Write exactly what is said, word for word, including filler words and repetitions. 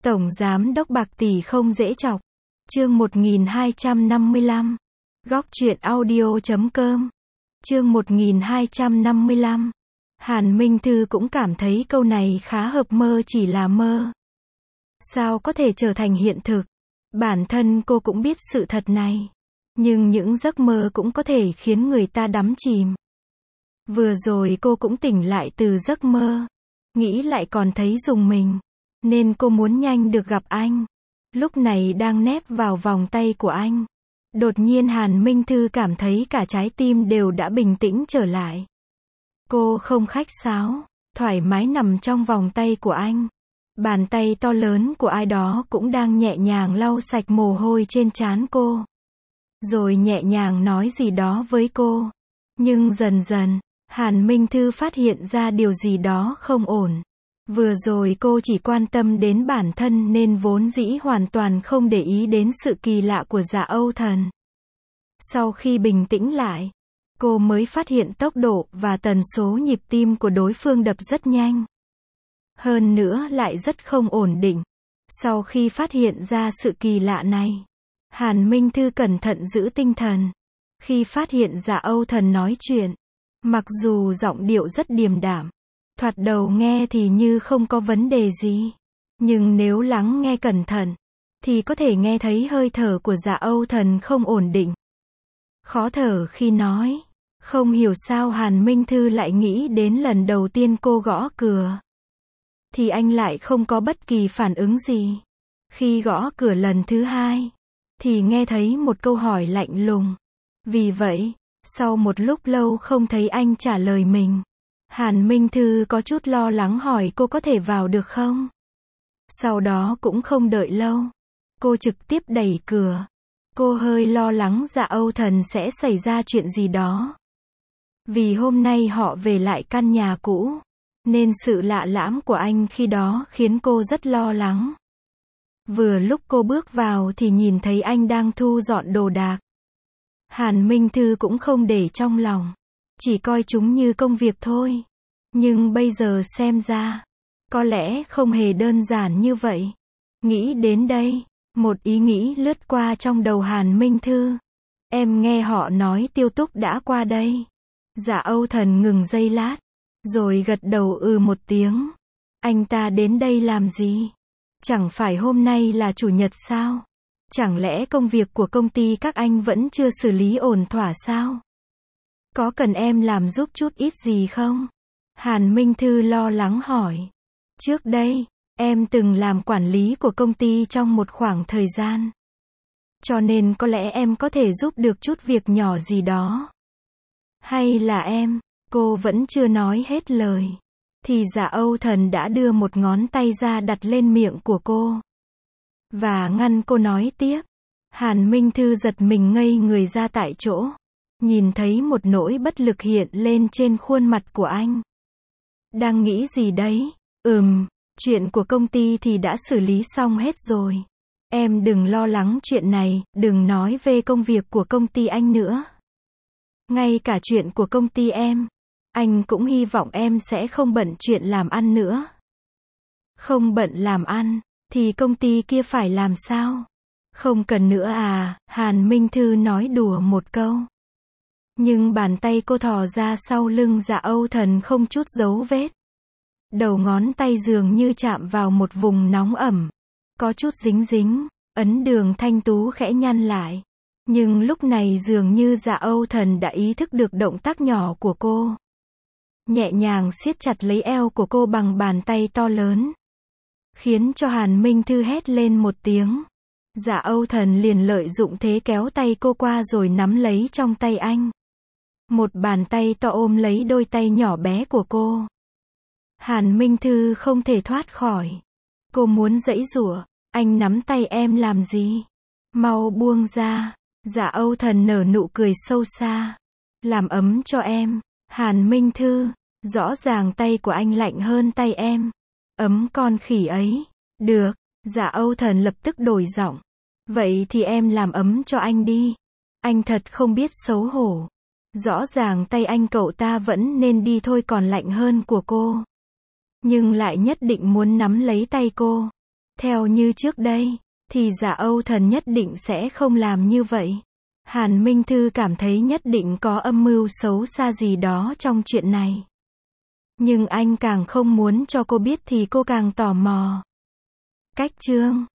Tổng giám đốc bạc tỷ không dễ chọc. Chương một nghìn hai trăm năm mươi lăm. Góc truyện audio chấm com. Chương một nghìn hai trăm năm mươi lăm. Hàn Minh Thư cũng cảm thấy câu này khá hợp, mơ chỉ là mơ. Sao có thể trở thành hiện thực? Bản thân cô cũng biết sự thật này. Nhưng những giấc mơ cũng có thể khiến người ta đắm chìm. Vừa rồi cô cũng tỉnh lại từ giấc mơ. Nghĩ lại còn thấy rùng mình. Nên cô muốn nhanh được gặp anh. Lúc này đang nép vào vòng tay của anh. Đột nhiên Hàn Minh Thư cảm thấy cả trái tim đều đã bình tĩnh trở lại. Cô không khách sáo, thoải mái nằm trong vòng tay của anh. Bàn tay to lớn của ai đó cũng đang nhẹ nhàng lau sạch mồ hôi trên trán cô. Rồi nhẹ nhàng nói gì đó với cô. Nhưng dần dần, Hàn Minh Thư phát hiện ra điều gì đó không ổn. Vừa rồi cô chỉ quan tâm đến bản thân nên vốn dĩ hoàn toàn không để ý đến sự kỳ lạ của Dạ Âu Thần. Sau khi bình tĩnh lại, cô mới phát hiện tốc độ và tần số nhịp tim của đối phương đập rất nhanh. Hơn nữa lại rất không ổn định. Sau khi phát hiện ra sự kỳ lạ này, Hàn Minh Thư cẩn thận giữ tinh thần. Khi phát hiện Dạ Âu Thần nói chuyện, mặc dù giọng điệu rất điềm đạm, thoạt đầu nghe thì như không có vấn đề gì. Nhưng nếu lắng nghe cẩn thận, thì có thể nghe thấy hơi thở của Dạ Âu Thần không ổn định. Khó thở khi nói. Không hiểu sao Hàn Minh Thư lại nghĩ đến lần đầu tiên cô gõ cửa. Thì anh lại không có bất kỳ phản ứng gì. Khi gõ cửa lần thứ hai, thì nghe thấy một câu hỏi lạnh lùng. Vì vậy, sau một lúc lâu không thấy anh trả lời mình, Hàn Minh Thư có chút lo lắng hỏi cô có thể vào được không? Sau đó cũng không đợi lâu, cô trực tiếp đẩy cửa. Cô hơi lo lắng Dạ Âu Thần sẽ xảy ra chuyện gì đó. Vì hôm nay họ về lại căn nhà cũ, nên sự lạ lẫm của anh khi đó khiến cô rất lo lắng. Vừa lúc cô bước vào thì nhìn thấy anh đang thu dọn đồ đạc. Hàn Minh Thư cũng không để trong lòng, chỉ coi chúng như công việc thôi. Nhưng bây giờ xem ra, có lẽ không hề đơn giản như vậy. Nghĩ đến đây, một ý nghĩ lướt qua trong đầu Hàn Minh Thư. Em nghe họ nói Tiêu Túc đã qua đây. Dạ Âu Thần ngừng giây lát, rồi gật đầu ừ một tiếng. Anh ta đến đây làm gì? Chẳng phải hôm nay là chủ nhật sao? Chẳng lẽ công việc của công ty các anh vẫn chưa xử lý ổn thỏa sao? Có cần em làm giúp chút ít gì không? Hàn Minh Thư lo lắng hỏi. Trước đây, em từng làm quản lý của công ty trong một khoảng thời gian. Cho nên có lẽ em có thể giúp được chút việc nhỏ gì đó. Hay là em, cô vẫn chưa nói hết lời. Thì Dạ Âu Thần đã đưa một ngón tay ra đặt lên miệng của cô. Và ngăn cô nói tiếp. Hàn Minh Thư giật mình ngây người ra tại chỗ. Nhìn thấy một nỗi bất lực hiện lên trên khuôn mặt của anh. Đang nghĩ gì đấy? Ừm, chuyện của công ty thì đã xử lý xong hết rồi. Em đừng lo lắng chuyện này, đừng nói về công việc của công ty anh nữa. Ngay cả chuyện của công ty em, anh cũng hy vọng em sẽ không bận chuyện làm ăn nữa. Không bận làm ăn, thì công ty kia phải làm sao? Không cần nữa à? Hàn Minh Thư nói đùa một câu. Nhưng bàn tay cô thò ra sau lưng Dạ Âu Thần không chút dấu vết. Đầu ngón tay dường như chạm vào một vùng nóng ẩm. Có chút dính dính, ấn đường thanh tú khẽ nhăn lại. Nhưng lúc này dường như Dạ Âu Thần đã ý thức được động tác nhỏ của cô. Nhẹ nhàng siết chặt lấy eo của cô bằng bàn tay to lớn. Khiến cho Hàn Minh Thư hét lên một tiếng. Dạ Âu Thần liền lợi dụng thế kéo tay cô qua rồi nắm lấy trong tay anh. Một bàn tay to ôm lấy đôi tay nhỏ bé của cô. Hàn Minh Thư không thể thoát khỏi. Cô muốn giãy giụa. Anh nắm tay em làm gì? Mau buông ra. Dạ Âu Thần nở nụ cười sâu xa. Làm ấm cho em. Hàn Minh Thư, rõ ràng tay của anh lạnh hơn tay em. Ấm con khỉ ấy. Được. Dạ Âu Thần lập tức đổi giọng. Vậy thì em làm ấm cho anh đi. Anh thật không biết xấu hổ. Rõ ràng tay anh cậu ta vẫn nên đi thôi còn lạnh hơn của cô. Nhưng lại nhất định muốn nắm lấy tay cô. Theo như trước đây, thì Dạ Âu Thần nhất định sẽ không làm như vậy. Hàn Minh Thư cảm thấy nhất định có âm mưu xấu xa gì đó trong chuyện này. Nhưng anh càng không muốn cho cô biết thì cô càng tò mò. Cách chương